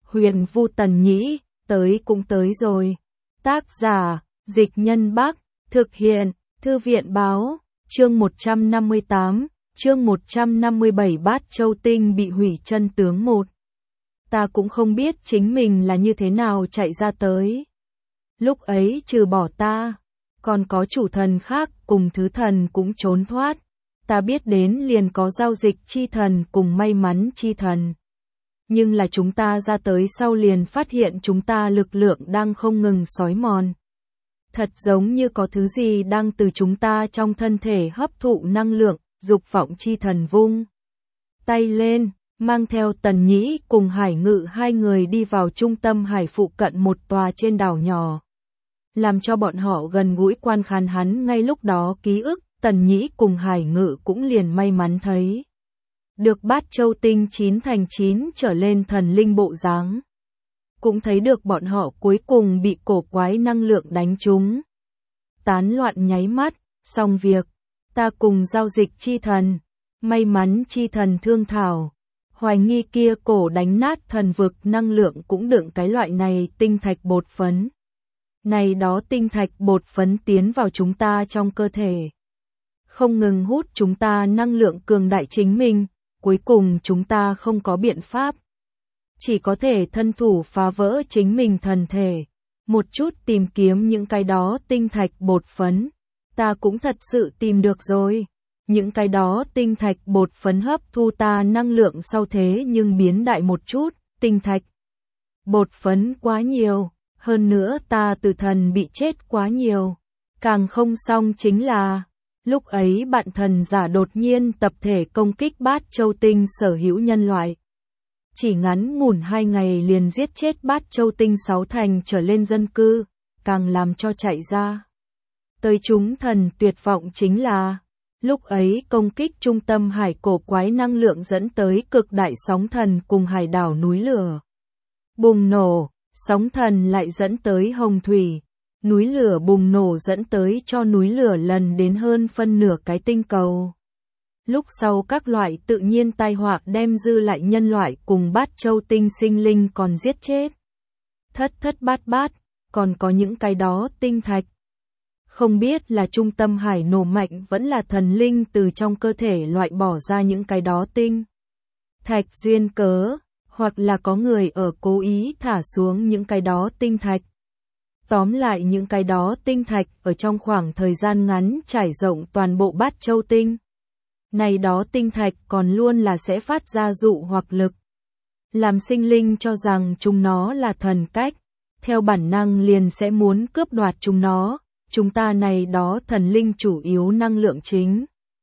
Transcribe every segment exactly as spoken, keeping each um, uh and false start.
Huyền Vu Tần Nhĩ, tới cũng tới rồi. Tác giả, Dịch Nhân Bắc, thực hiện, Thư viện Báo, chương một trăm năm mươi tám, chương một trăm năm mươi bảy Bát Châu Tinh bị hủy chân tướng một. Ta cũng không biết chính mình là như thế nào chạy ra tới. Lúc ấy trừ bỏ ta, còn có chủ thần khác cùng thứ thần cũng trốn thoát. Ta biết đến liền có giao dịch chi thần cùng may mắn chi thần. Nhưng là chúng ta ra tới sau liền phát hiện chúng ta lực lượng đang không ngừng xói mòn. Thật giống như có thứ gì đang từ chúng ta trong thân thể hấp thụ năng lượng, dục vọng chi thần vung tay lên, mang theo Tần Nhĩ cùng Hải Ngự hai người đi vào trung tâm hải phụ cận một tòa trên đảo nhỏ. Làm cho bọn họ gần gũi quan khán hắn ngay lúc đó ký ức, Tần Nhĩ cùng Hải Ngự cũng liền may mắn thấy được Bát Châu Tinh chín thành chín trở lên thần linh bộ dáng. Cũng thấy được bọn họ cuối cùng bị cổ quái năng lượng đánh trúng. Tán loạn nháy mắt, xong việc, ta cùng giao dịch chi thần, may mắn chi thần thương thảo, hoài nghi kia cổ đánh nát thần vực năng lượng cũng đựng cái loại này tinh thạch bột phấn. Này đó tinh thạch bột phấn tiến vào chúng ta trong cơ thể. Không ngừng hút chúng ta năng lượng cường đại chính mình, cuối cùng chúng ta không có biện pháp. Chỉ có thể thân thủ phá vỡ chính mình thần thể, một chút tìm kiếm những cái đó tinh thạch bột phấn. Ta cũng thật sự tìm được rồi. Những cái đó tinh thạch bột phấn hấp thu ta năng lượng sau thế nhưng biến đại một chút, tinh thạch bột phấn quá nhiều, hơn nữa ta từ thần bị chết quá nhiều. Càng không xong chính là, lúc ấy bạn thần giả đột nhiên tập thể công kích Bát Châu Tinh sở hữu nhân loại. Chỉ ngắn ngủn hai ngày liền giết chết Bát Châu Tinh sáu thành trở lên dân cư, càng làm cho chạy ra. Tới chúng thần tuyệt vọng chính là, lúc ấy công kích trung tâm hải cổ quái năng lượng dẫn tới cực đại sóng thần cùng hải đảo núi lửa bùng nổ, sóng thần lại dẫn tới hồng thủy, núi lửa bùng nổ dẫn tới cho núi lửa lần đến hơn phân nửa cái tinh cầu. Lúc sau các loại tự nhiên tai họa đem dư lại nhân loại cùng Bát Châu Tinh sinh linh còn giết chết. Thất thất bát bát, còn có những cái đó tinh thạch. Không biết là trung tâm hải nổ mạnh vẫn là thần linh từ trong cơ thể loại bỏ ra những cái đó tinh thạch duyên cớ, hoặc là có người ở cố ý thả xuống những cái đó tinh thạch. Tóm lại những cái đó tinh thạch ở trong khoảng thời gian ngắn trải rộng toàn bộ Bát Châu Tinh. Này đó tinh thạch còn luôn là sẽ phát ra dụ hoặc lực. Làm sinh linh cho rằng chúng nó là thần cách, theo bản năng liền sẽ muốn cướp đoạt chúng nó. Chúng ta này đó thần linh chủ yếu năng lượng chính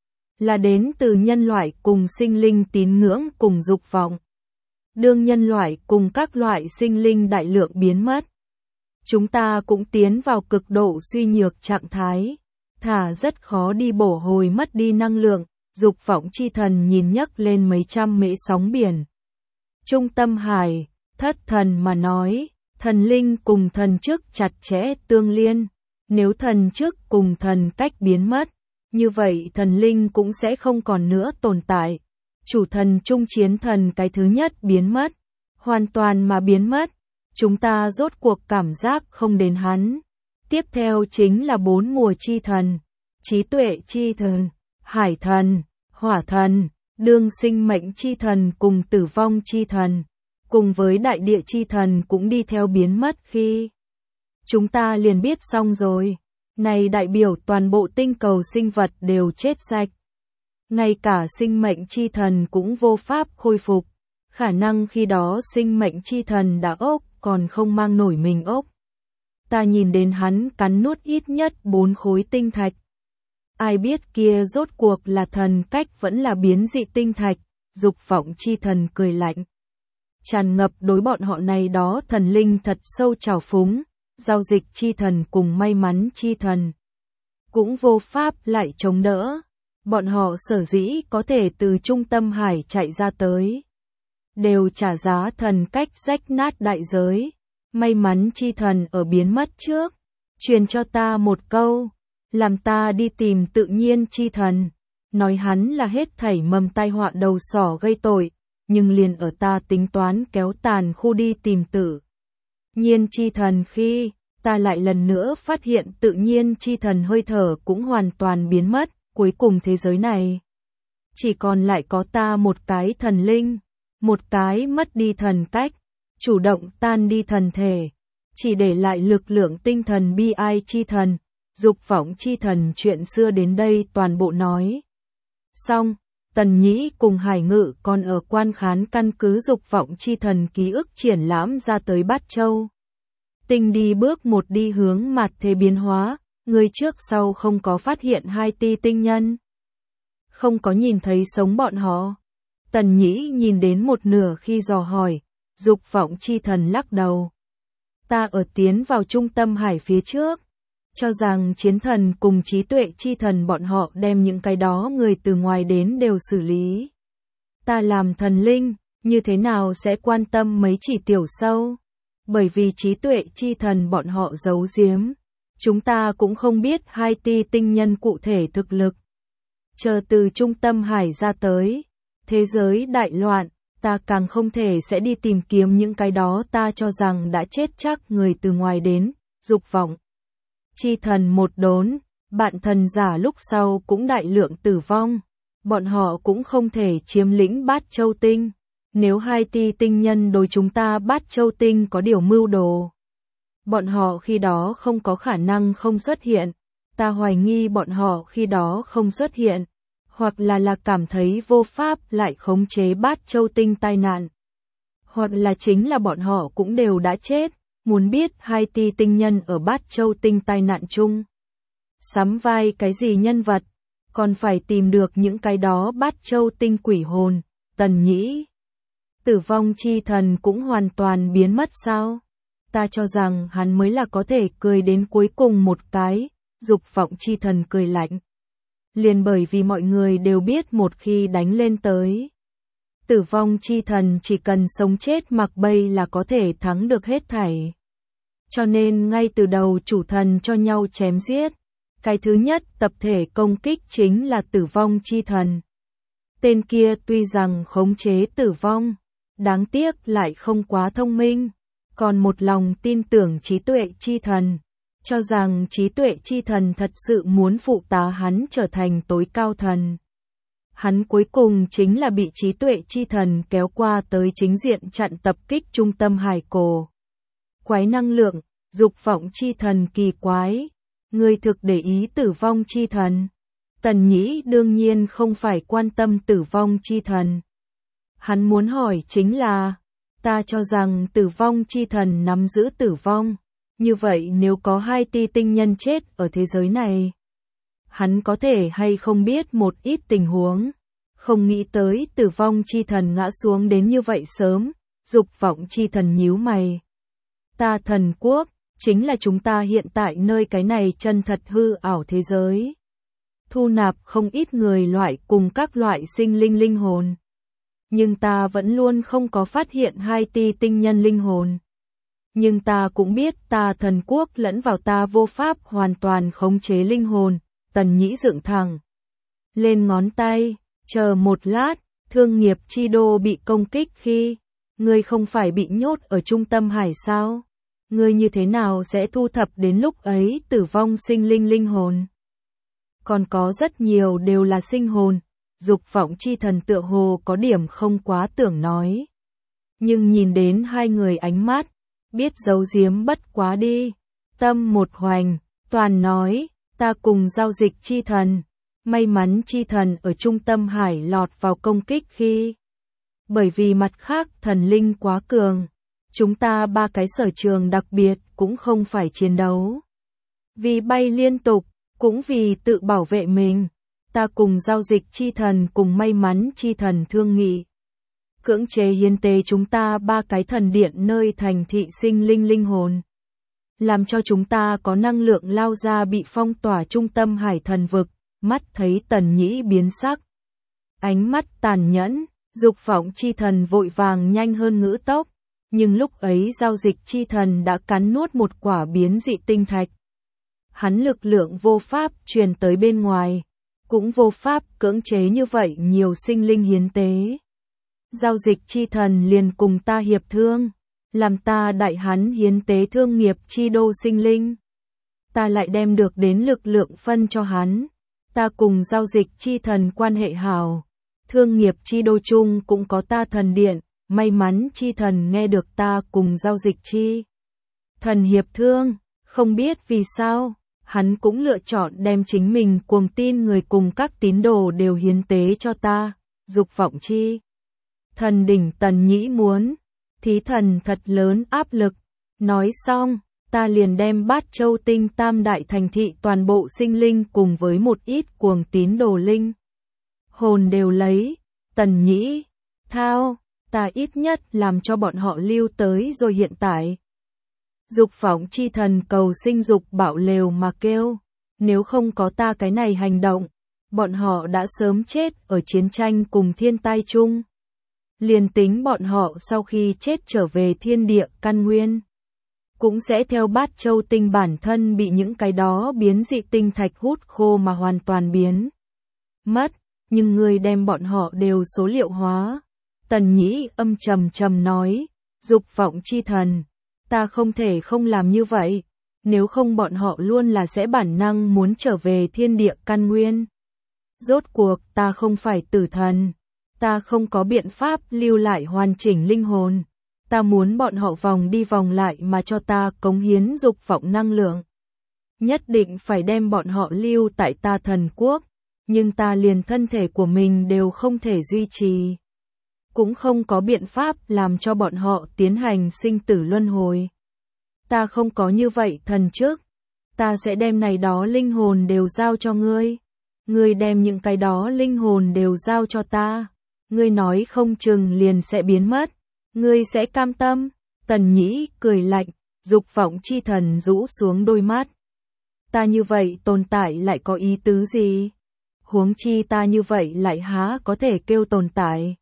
là đến từ nhân loại cùng sinh linh tín ngưỡng cùng dục vọng. Đương nhân loại cùng các loại sinh linh đại lượng biến mất, chúng ta cũng tiến vào cực độ suy nhược trạng thái, thả rất khó đi bổ hồi mất đi năng lượng. Dục vọng chi thần nhìn nhấc lên mấy trăm mễ sóng biển. Trung tâm hải, thất thần mà nói, thần linh cùng thần trước chặt chẽ tương liên. Nếu thần trước cùng thần cách biến mất, như vậy thần linh cũng sẽ không còn nữa tồn tại. Chủ thần trung chiến thần cái thứ nhất biến mất, hoàn toàn mà biến mất. Chúng ta rốt cuộc cảm giác không đến hắn. Tiếp theo chính là bốn mùa chi thần, trí tuệ chi thần, hải thần, hỏa thần, đương sinh mệnh chi thần cùng tử vong chi thần, cùng với đại địa chi thần cũng đi theo biến mất khi chúng ta liền biết xong rồi. Này đại biểu toàn bộ tinh cầu sinh vật đều chết sạch. Ngay cả sinh mệnh chi thần cũng vô pháp khôi phục. Khả năng khi đó sinh mệnh chi thần đã ốc còn không mang nổi mình ốc. Ta nhìn đến hắn cắn nuốt ít nhất bốn khối tinh thạch. Ai biết kia rốt cuộc là thần cách vẫn là biến dị tinh thạch. Dục vọng chi thần cười lạnh, tràn ngập đối bọn họ này đó thần linh thật sâu trào phúng. Giao dịch chi thần cùng may mắn chi thần cũng vô pháp lại chống đỡ. Bọn họ sở dĩ có thể từ trung tâm hải chạy ra tới, đều trả giá thần cách rách nát đại giới. May mắn chi thần ở biến mất trước, truyền cho ta một câu, làm ta đi tìm tự nhiên chi thần, nói hắn là hết thảy mầm tai họa đầu sỏ gây tội, nhưng liền ở ta tính toán kéo tàn khu đi tìm tự nhiên chi thần khi, ta lại lần nữa phát hiện tự nhiên chi thần hơi thở cũng hoàn toàn biến mất, cuối cùng thế giới này chỉ còn lại có ta một cái thần linh, một cái mất đi thần cách, chủ động tan đi thần thể, chỉ để lại lực lượng tinh thần bi ai chi thần, dục vọng chi thần. Chuyện xưa đến đây toàn bộ nói xong. Tần Nhĩ cùng Hải Ngự còn ở quan khán căn cứ dục vọng chi thần ký ức triển lãm ra tới Bát Châu Tinh đi bước một đi hướng mặt thế biến hóa, người trước sau không có phát hiện hai ti tinh nhân, không có nhìn thấy sống bọn họ. Tần Nhĩ nhìn đến một nửa khi dò hỏi, dục vọng chi thần lắc đầu. Ta ở tiến vào trung tâm hải phía trước, cho rằng chiến thần cùng trí tuệ chi thần bọn họ đem những cái đó người từ ngoài đến đều xử lý. Ta làm thần linh, như thế nào sẽ quan tâm mấy chỉ tiểu sâu? Bởi vì trí tuệ chi thần bọn họ giấu giếm, chúng ta cũng không biết hai ti tinh nhân cụ thể thực lực. Chờ từ trung tâm hải ra tới, thế giới đại loạn, ta càng không thể sẽ đi tìm kiếm những cái đó ta cho rằng đã chết chắc người từ ngoài đến, dục vọng chi thần một đốn, bạn thần giả lúc sau cũng đại lượng tử vong, bọn họ cũng không thể chiếm lĩnh Bát Châu Tinh. Nếu hai ti tinh nhân đối chúng ta Bát Châu Tinh có điều mưu đồ, bọn họ khi đó không có khả năng không xuất hiện, ta hoài nghi bọn họ khi đó không xuất hiện, hoặc là là cảm thấy vô pháp lại khống chế Bát Châu Tinh tai nạn, hoặc là chính là bọn họ cũng đều đã chết. Muốn biết hai ti tinh nhân ở Bát Châu Tinh tai nạn chung sắm vai cái gì nhân vật, còn phải tìm được những cái đó Bát Châu Tinh quỷ hồn. Tần Nhĩ, tử vong chi thần cũng hoàn toàn biến mất sao? Ta cho rằng hắn mới là có thể cười đến cuối cùng một cái. Dục vọng chi thần cười lạnh. Liền bởi vì mọi người đều biết một khi đánh lên tới, tử vong chi thần chỉ cần sống chết mặc bay là có thể thắng được hết thảy. Cho nên ngay từ đầu chủ thần cho nhau chém giết. Cái thứ nhất tập thể công kích chính là tử vong chi thần. Tên kia tuy rằng khống chế tử vong, đáng tiếc lại không quá thông minh, còn một lòng tin tưởng trí tuệ chi thần, cho rằng trí tuệ chi thần thật sự muốn phụ tá hắn trở thành tối cao thần. Hắn cuối cùng chính là bị trí tuệ chi thần kéo qua tới chính diện chặn tập kích trung tâm hải cổ. Quái năng lượng, dục vọng chi thần kỳ quái, người thực để ý tử vong chi thần. Tần Nhĩ đương nhiên không phải quan tâm tử vong chi thần. Hắn muốn hỏi chính là, ta cho rằng tử vong chi thần nắm giữ tử vong, như vậy nếu có hai ti tinh nhân chết ở thế giới này, hắn có thể hay không biết một ít tình huống. Không nghĩ tới tử vong chi thần ngã xuống đến như vậy sớm. Dục vọng chi thần nhíu mày. Ta thần quốc, chính là chúng ta hiện tại nơi cái này chân thật hư ảo thế giới. Thu nạp không ít người loại cùng các loại sinh linh linh hồn. Nhưng ta vẫn luôn không có phát hiện hai ti tinh nhân linh hồn. Nhưng ta cũng biết ta thần quốc lẫn vào ta vô pháp hoàn toàn khống chế linh hồn. Tần Nhĩ dựng thẳng lên ngón tay, chờ một lát, thương nghiệp chi đô bị công kích khi, ngươi không phải bị nhốt ở trung tâm hải sao? Ngươi như thế nào sẽ thu thập đến lúc ấy tử vong sinh linh linh hồn? Còn có rất nhiều đều là sinh hồn. Dục vọng chi thần tựa hồ có điểm không quá tưởng nói. Nhưng nhìn đến hai người ánh mắt, biết giấu giếm bất quá đi. Tâm một hoành, toàn nói, ta cùng giao dịch chi thần, may mắn chi thần ở trung tâm hải lọt vào công kích khi. Bởi vì mặt khác thần linh quá cường, chúng ta ba cái sở trường đặc biệt cũng không phải chiến đấu. Vì bay liên tục, cũng vì tự bảo vệ mình. Ta cùng giao dịch chi thần cùng may mắn chi thần thương nghị. Cưỡng chế hiến tế chúng ta ba cái thần điện nơi thành thị sinh linh linh hồn. Làm cho chúng ta có năng lượng lao ra bị phong tỏa trung tâm hải thần vực. Mắt thấy Tần Nhĩ biến sắc. Ánh mắt tàn nhẫn, dục vọng chi thần vội vàng nhanh hơn ngữ tốc. Nhưng lúc ấy giao dịch chi thần đã cắn nuốt một quả biến dị tinh thạch. Hắn lực lượng vô pháp truyền tới bên ngoài. Cũng vô pháp cưỡng chế như vậy nhiều sinh linh hiến tế. giao dịch chi thần liền cùng ta hiệp thương, làm ta đại hắn hiến tế thương nghiệp chi đô sinh linh. Ta lại đem được đến lực lượng phân cho hắn, ta cùng giao dịch chi thần quan hệ hảo, thương nghiệp chi đô chung cũng có ta thần điện, may mắn chi thần nghe được ta cùng giao dịch chi thần hiệp thương, không biết vì sao, hắn cũng lựa chọn đem chính mình cuồng tin người cùng các tín đồ đều hiến tế cho ta, dục vọng chi thần đỉnh Tần Nhĩ muốn, thí thần thật lớn áp lực, nói xong, ta liền đem Bát Châu Tinh tam đại thành thị toàn bộ sinh linh cùng với một ít cuồng tín đồ linh hồn đều lấy, Tần Nhĩ, thao, ta ít nhất làm cho bọn họ lưu tới rồi hiện tại. Dục phóng chi thần cầu sinh dục bạo lều mà kêu, nếu không có ta cái này hành động, bọn họ đã sớm chết ở chiến tranh cùng thiên tai chung. Liền tính bọn họ sau khi chết trở về thiên địa căn nguyên, cũng sẽ theo Bát Châu Tinh bản thân bị những cái đó biến dị tinh thạch hút khô mà hoàn toàn biến mất, nhưng người đem bọn họ đều số liệu hóa. Tần Nhĩ âm trầm trầm nói, dục vọng chi thần, ta không thể không làm như vậy, nếu không bọn họ luôn là sẽ bản năng muốn trở về thiên địa căn nguyên. Rốt cuộc ta không phải tử thần, ta không có biện pháp lưu lại hoàn chỉnh linh hồn, ta muốn bọn họ vòng đi vòng lại mà cho ta cống hiến dục vọng năng lượng. Nhất định phải đem bọn họ lưu tại ta thần quốc, nhưng ta liền thân thể của mình đều không thể duy trì. Cũng không có biện pháp làm cho bọn họ tiến hành sinh tử luân hồi. Ta không có như vậy thần trước, ta sẽ đem này đó linh hồn đều giao cho ngươi. Ngươi đem những cái đó linh hồn đều giao cho ta. Ngươi nói không chừng liền sẽ biến mất. Ngươi sẽ cam tâm. Tần Nhĩ cười lạnh, dục vọng chi thần rũ xuống đôi mắt. Ta như vậy tồn tại lại có ý tứ gì? Huống chi ta như vậy lại há có thể kêu tồn tại.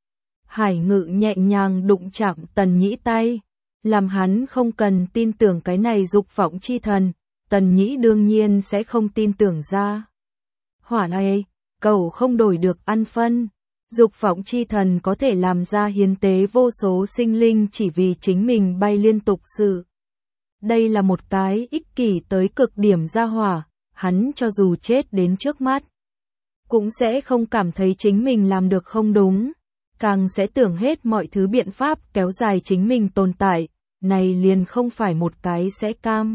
Hải Ngự nhẹ nhàng đụng chạm Tần Nhĩ tay, làm hắn không cần tin tưởng cái này dục vọng chi thần, Tần Nhĩ đương nhiên sẽ không tin tưởng ra. Hỏa này, cầu không đổi được ăn phân, dục vọng chi thần có thể làm ra hiến tế vô số sinh linh chỉ vì chính mình bay liên tục sự. Đây là một cái ích kỷ tới cực điểm ra hỏa, hắn cho dù chết đến trước mắt, cũng sẽ không cảm thấy chính mình làm được không đúng. Càng sẽ tưởng hết mọi thứ biện pháp kéo dài chính mình tồn tại, này liền không phải một cái sẽ cam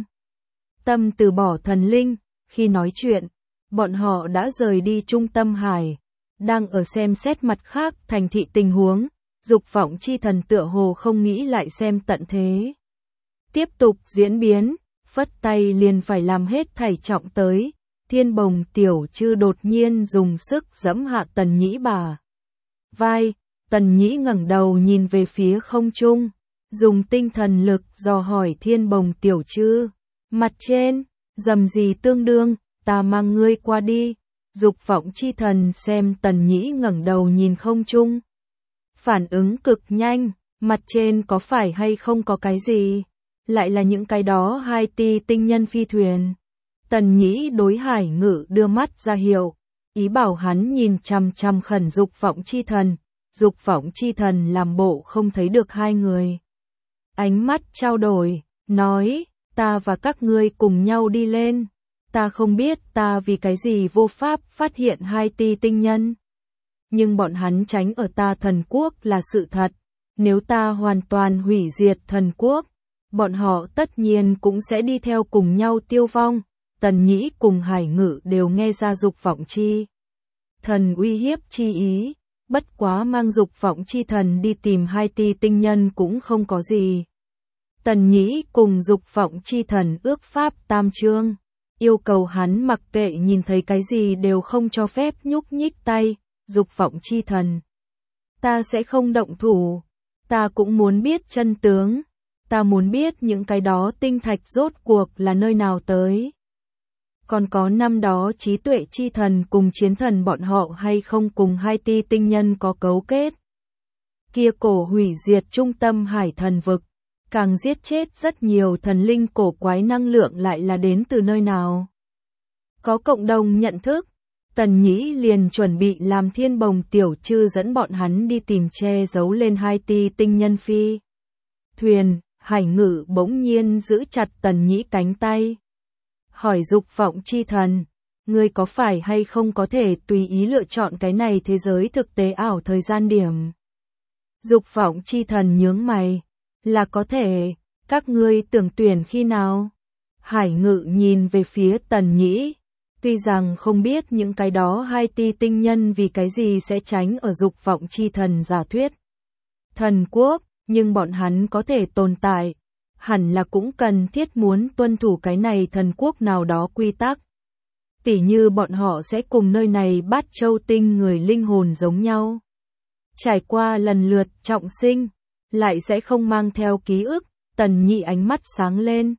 tâm từ bỏ thần linh. Khi nói chuyện, bọn họ đã rời đi trung tâm hải, đang ở xem xét mặt khác thành thị tình huống, dục vọng chi thần tựa hồ không nghĩ lại xem tận thế. Tiếp tục diễn biến, phất tay liền phải làm hết thảy trọng tới, Thiên Bồng tiểu chư đột nhiên dùng sức giẫm hạ Tần Nhĩ bà vai. Tần Nhĩ ngẩng đầu nhìn về phía không trung, dùng tinh thần lực dò hỏi Thiên Bồng tiểu chư. Mặt trên, dầm gì tương đương, ta mang ngươi qua đi. Dục vọng chi thần xem Tần Nhĩ ngẩng đầu nhìn không trung. Phản ứng cực nhanh, mặt trên có phải hay không có cái gì? Lại là những cái đó hai ti tinh nhân phi thuyền. Tần Nhĩ đối Hải Ngự đưa mắt ra hiệu, ý bảo hắn nhìn chằm chằm khẩn dục vọng chi thần. Dục vọng chi thần làm bộ không thấy được hai người. Ánh mắt trao đổi, nói, ta và các ngươi cùng nhau đi lên. Ta không biết ta vì cái gì vô pháp phát hiện hai ti tinh nhân. Nhưng bọn hắn tránh ở ta thần quốc là sự thật. Nếu ta hoàn toàn hủy diệt thần quốc, bọn họ tất nhiên cũng sẽ đi theo cùng nhau tiêu vong. Tần Nhĩ cùng Hải Ngự đều nghe ra dục vọng chi thần uy hiếp chi ý. Bất quá mang dục vọng chi thần đi tìm hai ti tinh nhân cũng không có gì. Tần Nhĩ cùng dục vọng chi thần ước pháp tam chương, yêu cầu hắn mặc kệ nhìn thấy cái gì đều không cho phép nhúc nhích tay. Dục vọng chi thần, ta sẽ không động thủ, ta cũng muốn biết chân tướng, ta muốn biết những cái đó tinh thạch rốt cuộc là nơi nào tới. Còn có năm đó trí tuệ chi thần cùng chiến thần bọn họ hay không cùng hai ti tinh nhân có cấu kết. Kia cổ hủy diệt trung tâm hải thần vực, càng giết chết rất nhiều thần linh cổ quái năng lượng lại là đến từ nơi nào. Có cộng đồng nhận thức, Tần Nhĩ liền chuẩn bị làm Thiên Bồng Tiểu Trư dẫn bọn hắn đi tìm che giấu lên hai ti tinh nhân phi thuyền. Hải Ngự bỗng nhiên giữ chặt Tần Nhĩ cánh tay. Hỏi Dục Vọng Chi Thần, ngươi có phải hay không có thể tùy ý lựa chọn cái này thế giới thực tế ảo thời gian điểm? Dục Vọng Chi Thần nhướng mày, là có thể, các ngươi tưởng tuyển khi nào? Hải Ngự nhìn về phía Tần Nhĩ, tuy rằng không biết những cái đó hai ti tinh nhân vì cái gì sẽ tránh ở Dục Vọng Chi Thần giả thuyết thần quốc, nhưng bọn hắn có thể tồn tại, hẳn là cũng cần thiết muốn tuân thủ cái này thần quốc nào đó quy tắc. Tỉ như bọn họ sẽ cùng nơi này Bát Châu tinh người linh hồn giống nhau, trải qua lần lượt trọng sinh, lại sẽ không mang theo ký ức. Tần Nhĩ ánh mắt sáng lên.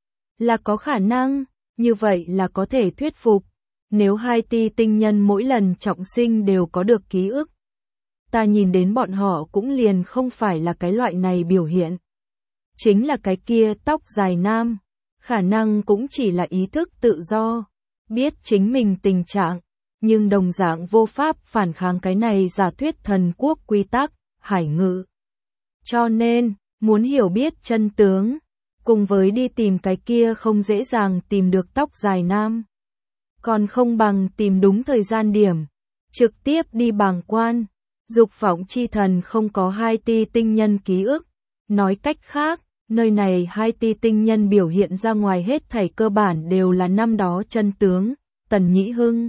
Là có khả năng, như vậy là có thể thuyết phục. Nếu hai ti tinh nhân mỗi lần trọng sinh đều có được ký ức, ta nhìn đến bọn họ cũng liền không phải là cái loại này biểu hiện. Chính là cái kia tóc dài nam, khả năng cũng chỉ là ý thức tự do, biết chính mình tình trạng, nhưng đồng dạng vô pháp phản kháng cái này giả thuyết thần quốc quy tắc. Hải Ngự cho nên, muốn hiểu biết chân tướng, cùng với đi tìm cái kia không dễ dàng tìm được tóc dài nam, còn không bằng tìm đúng thời gian điểm, trực tiếp đi bàng quan. Dục Vọng Chi Thần không có hai ti tinh nhân ký ức, nói cách khác, nơi này hai ti tinh nhân biểu hiện ra ngoài hết thảy cơ bản đều là năm đó chân tướng. Tần Nhĩ hưng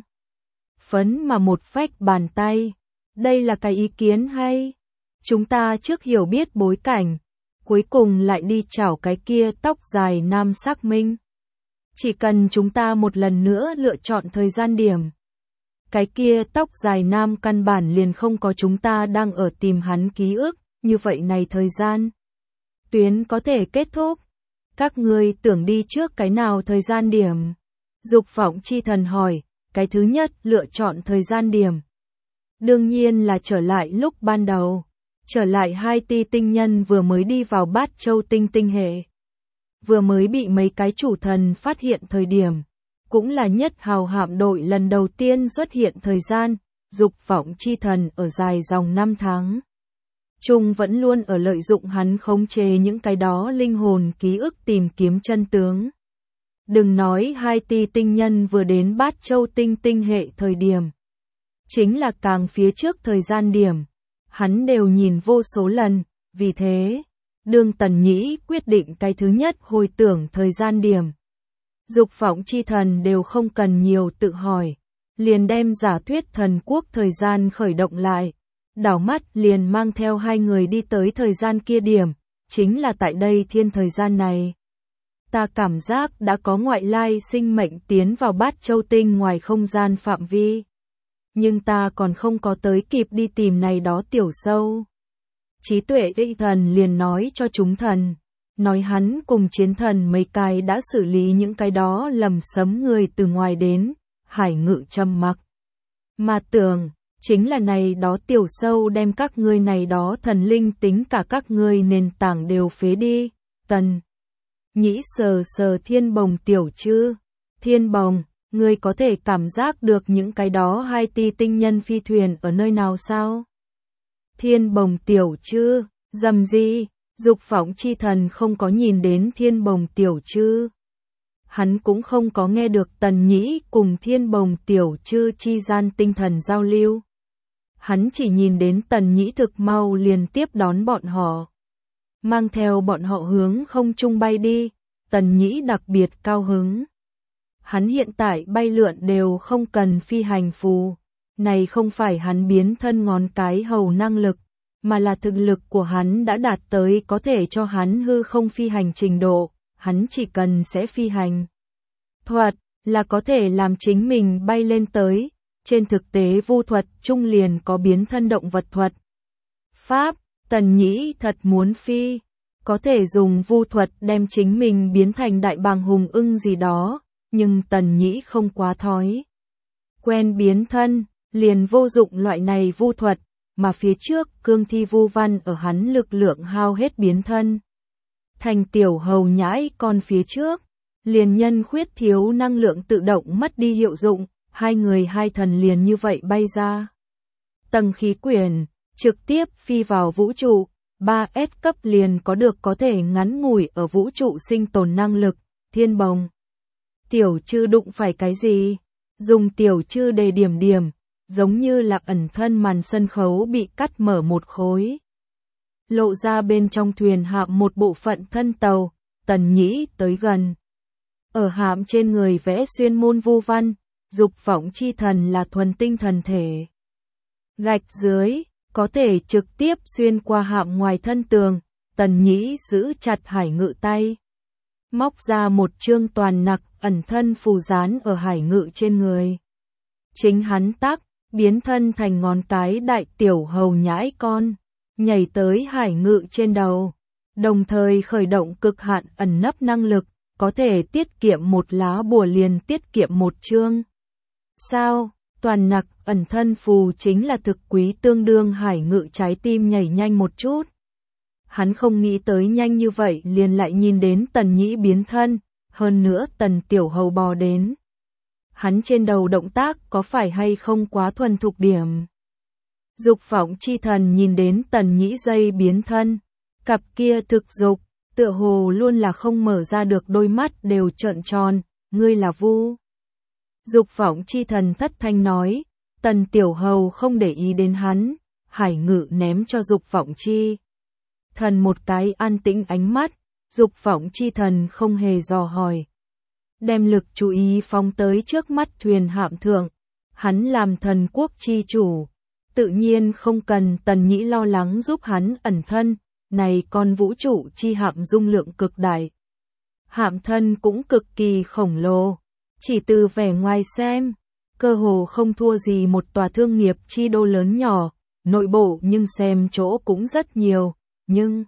phấn mà một phách bàn tay, đây là cái ý kiến hay, chúng ta trước hiểu biết bối cảnh, cuối cùng lại đi chảo cái kia tóc dài nam xác minh. Chỉ cần chúng ta một lần nữa lựa chọn thời gian điểm, cái kia tóc dài nam căn bản liền không có chúng ta đang ở tìm hắn ký ức, như vậy này thời gian tuyến có thể kết thúc. Các ngươi tưởng đi trước cái nào thời gian điểm? Dục Vọng Chi Thần hỏi. Cái thứ nhất lựa chọn thời gian điểm, đương nhiên là trở lại lúc ban đầu, trở lại hai ti tinh nhân vừa mới đi vào Bát Châu tinh tinh hệ, vừa mới bị mấy cái chủ thần phát hiện thời điểm, cũng là Nhất Hào hạm đội lần đầu tiên xuất hiện thời gian. Dục Vọng Chi Thần ở dài dòng năm tháng chung vẫn luôn ở lợi dụng hắn khống chế những cái đó linh hồn ký ức tìm kiếm chân tướng. Đừng nói hai ti tinh nhân vừa đến Bát Châu tinh tinh hệ thời điểm, chính là càng phía trước thời gian điểm, hắn đều nhìn vô số lần. Vì thế, đương Tần Nhĩ quyết định cái thứ nhất hồi tưởng thời gian điểm, Dục Vọng Chi Thần đều không cần nhiều tự hỏi, liền đem giả thuyết thần quốc thời gian khởi động lại, đảo mắt liền mang theo hai người đi tới thời gian kia điểm, chính là tại đây thiên thời gian này. Ta cảm giác đã có ngoại lai sinh mệnh tiến vào Bát Châu tinh ngoài không gian phạm vi, nhưng ta còn không có tới kịp đi tìm này đó tiểu sâu. Trí tuệ Ị Thần liền nói cho chúng thần, nói hắn cùng chiến thần mấy cái đã xử lý những cái đó lầm sấm người từ ngoài đến. Hải Ngự trầm mặc, mà tưởng, chính là này đó tiểu sâu đem các ngươi này đó thần linh tính cả các ngươi nền tảng đều phế đi. Tần Nhĩ sờ sờ Thiên Bồng Tiểu Trư, Thiên Bồng, ngươi có thể cảm giác được những cái đó hai ti tinh nhân phi thuyền ở nơi nào sao? Thiên Bồng Tiểu Trư, dầm gì? Dục Vọng Chi Thần không có nhìn đến Thiên Bồng Tiểu Trư, hắn cũng không có nghe được Tần Nhĩ cùng Thiên Bồng Tiểu Trư chi gian tinh thần giao lưu. Hắn chỉ nhìn đến Tần Nhĩ thực mau liền tiếp đón bọn họ, mang theo bọn họ hướng không trung bay đi. Tần Nhĩ đặc biệt cao hứng. Hắn hiện tại bay lượn đều không cần phi hành phù, này không phải hắn biến thân ngón cái hầu năng lực, mà là thực lực của hắn đã đạt tới có thể cho hắn hư không phi hành trình độ, hắn chỉ cần sẽ phi hành thuật là có thể làm chính mình bay lên tới. Trên thực tế vu thuật trung liền có biến thân động vật thuật pháp. Tần Nhĩ thật muốn phi, có thể dùng vu thuật đem chính mình biến thành đại bàng hùng ưng gì đó, nhưng Tần Nhĩ không quá thói quen biến thân, liền vô dụng loại này vu thuật, mà phía trước cương thi vu văn ở hắn lực lượng hao hết biến thân thành tiểu hầu nhãi con phía trước, liền nhân khuyết thiếu năng lượng tự động mất đi hiệu dụng. hai người hai thần liền như vậy bay ra. Tầng khí quyển, trực tiếp phi vào vũ trụ, ba S cấp liền có được có thể ngắn ngủi ở vũ trụ sinh tồn năng lực, thiên bồng. Tiểu Trư đụng phải cái gì? Dùng Tiểu Trư để điểm điểm, giống như là ẩn thân màn sân khấu bị cắt mở một khối. Lộ ra bên trong thuyền hạm một bộ phận thân tàu, Tần Nhĩ tới gần. Ở hạm trên người vẽ xuyên môn vu văn, dục vọng chi thần là thuần tinh thần thể. Gạch dưới, có thể trực tiếp xuyên qua hạm ngoài thân tường, Tần Nhĩ giữ chặt hải ngự tay. Móc ra một chương toàn nặc ẩn thân phù dán ở hải ngự trên người. Chính hắn tác, biến thân thành ngón cái đại tiểu hầu nhãi con, nhảy tới hải ngự trên đầu, đồng thời khởi động cực hạn ẩn nấp năng lực, có thể tiết kiệm một lá bùa liền tiết kiệm một chương. Sao, toàn nặc ẩn thân phù chính là thực quý tương đương hải ngự trái tim nhảy nhanh một chút. Hắn không nghĩ tới nhanh như vậy liền lại nhìn đến Tần Nhĩ biến thân, hơn nữa Tần Tiểu Hầu bò đến. Hắn trên đầu động tác có phải hay không quá thuần thục điểm. Dục vọng chi thần nhìn đến Tần Nhĩ dây biến thân, cặp kia thực dục, tựa hồ luôn là không mở ra được đôi mắt đều trợn tròn, ngươi là vu. Dục vọng chi thần thất thanh nói, Tần Tiểu Hầu không để ý đến hắn, hải ngự ném cho dục vọng chi thần một cái an tĩnh ánh mắt, dục vọng chi thần không hề dò hỏi. Đem lực chú ý phóng tới trước mắt thuyền hạm thượng, hắn làm thần quốc chi chủ, tự nhiên không cần Tần Nhĩ lo lắng giúp hắn ẩn thân, này con vũ trụ chi hạm dung lượng cực đại. Hạm thân cũng cực kỳ khổng lồ, chỉ từ vẻ ngoài xem, cơ hồ không thua gì một tòa thương nghiệp chi đô lớn nhỏ, nội bộ nhưng xem chỗ cũng rất nhiều, nhưng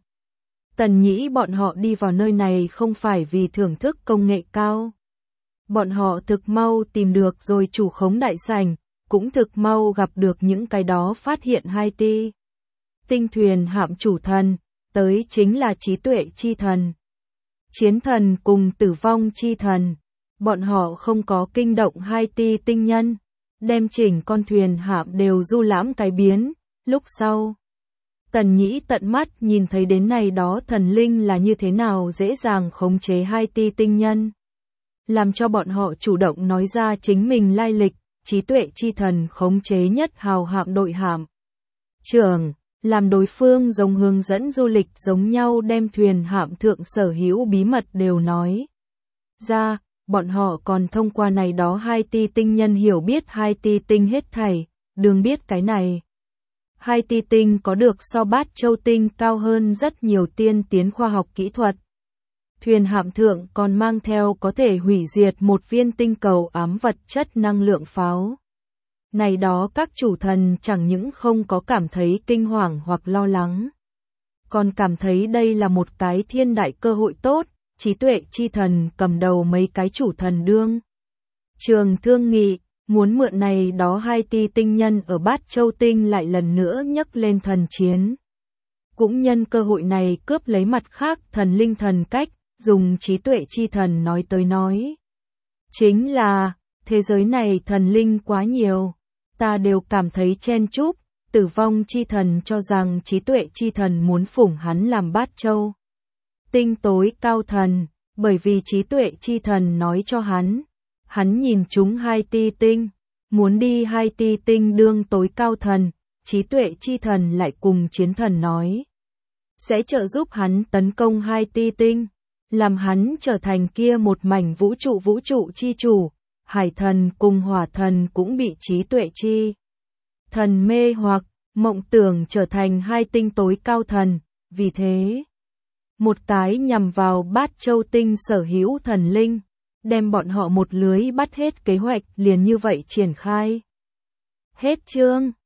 Tần Nhĩ bọn họ đi vào nơi này không phải vì thưởng thức công nghệ cao. Bọn họ thực mau tìm được rồi chủ khống đại sảnh, cũng thực mau gặp được những cái đó phát hiện hai ti. Tinh thuyền hạm chủ thần, tới chính là trí tuệ chi thần. Chiến thần cùng tử vong chi thần, bọn họ không có kinh động hai ti tinh nhân, đem chỉnh con thuyền hạm đều du lãm cái biến, lúc sau. Tần Nhĩ tận mắt nhìn thấy đến này đó thần linh là như thế nào dễ dàng khống chế hai ti tinh nhân. Làm cho bọn họ chủ động nói ra chính mình lai lịch, trí tuệ chi thần khống chế nhất hào hạm đội hạm. Trưởng, làm đối phương giống hướng dẫn du lịch giống nhau đem thuyền hạm thượng sở hữu bí mật đều nói. Ra, bọn họ còn thông qua này đó hai ti tinh nhân hiểu biết hai ti tinh hết thảy, đừng biết cái này. Hai ti tinh có được so bát châu tinh cao hơn rất nhiều tiên tiến khoa học kỹ thuật. Thuyền hạm thượng còn mang theo có thể hủy diệt một viên tinh cầu ám vật chất năng lượng pháo. Này đó các chủ thần chẳng những không có cảm thấy kinh hoàng hoặc lo lắng, còn cảm thấy đây là một cái thiên đại cơ hội tốt, trí tuệ chi thần cầm đầu mấy cái chủ thần đương. Trường thương nghị, muốn mượn này đó hai ti tinh nhân ở bát châu tinh lại lần nữa nhấc lên thần chiến. Cũng nhân cơ hội này cướp lấy mặt khác thần linh thần cách, dùng trí tuệ chi thần nói tới nói. Chính là, thế giới này thần linh quá nhiều, ta đều cảm thấy chen chúc, tử vong chi thần cho rằng trí tuệ chi thần muốn phủng hắn làm bát châu. Tinh tối cao thần, bởi vì trí tuệ chi thần nói cho hắn, hắn nhìn chúng hai ti tinh, muốn đi hai ti tinh đương tối cao thần, trí tuệ chi thần lại cùng chiến thần nói. Sẽ trợ giúp hắn tấn công hai ti tinh, làm hắn trở thành kia một mảnh vũ trụ vũ trụ chi chủ, hải thần cùng hỏa thần cũng bị trí tuệ chi thần mê hoặc, mộng tưởng trở thành hai tinh tối cao thần, vì thế, một cái nhằm vào bát châu tinh sở hữu thần linh, đem bọn họ một lưới bắt hết kế hoạch liền như vậy triển khai. Hết chương.